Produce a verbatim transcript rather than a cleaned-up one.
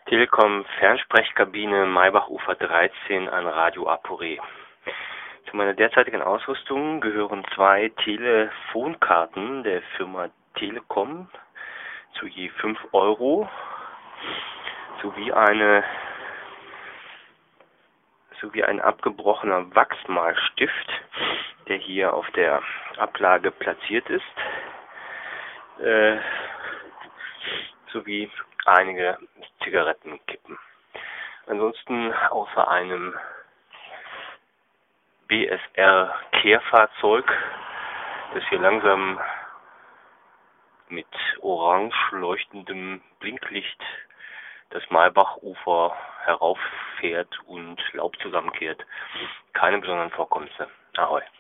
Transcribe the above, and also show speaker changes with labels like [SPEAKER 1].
[SPEAKER 1] Telekom Fernsprechkabine Maybachufer dreizehn an Radio Aporé. Zu meiner derzeitigen Ausrüstung gehören zwei Telefonkarten der Firma Telekom zu je fünf Euro sowie eine sowie ein abgebrochener Wachsmalstift, der hier auf der Ablage platziert ist, äh, sowie einige Zigarettenkippen. Ansonsten außer einem B S R-Kehrfahrzeug, das hier langsam mit orange leuchtendem Blinklicht das Maybachufer herauffährt und Laub zusammenkehrt. Keine besonderen Vorkommnisse. Ahoi.